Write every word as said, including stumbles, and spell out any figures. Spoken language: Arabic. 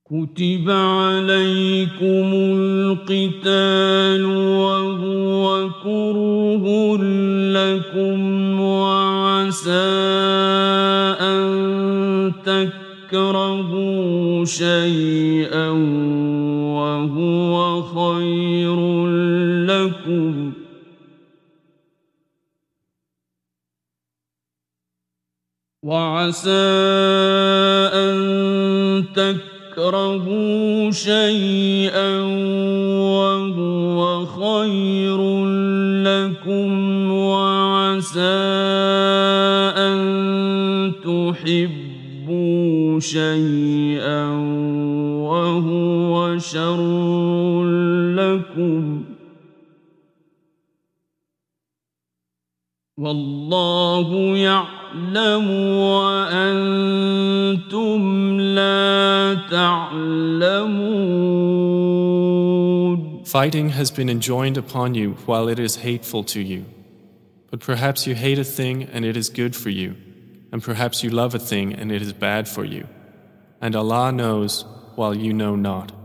كتب عليكم القتال وهو كره لكم وعسى أن تكرهوا شيئا وهو خير لكم وعسى أن تكرهوا شيئا وهو خير لكم وعسى أن تحبوا شيئا وهو شر لكم والله يعلم وأنتم لا تعلمون. Fighting has been enjoined upon you while it is hateful to you. But perhaps you hate a thing and it is good for you, and perhaps you love a thing and it is bad for you. And Allah knows while you know not.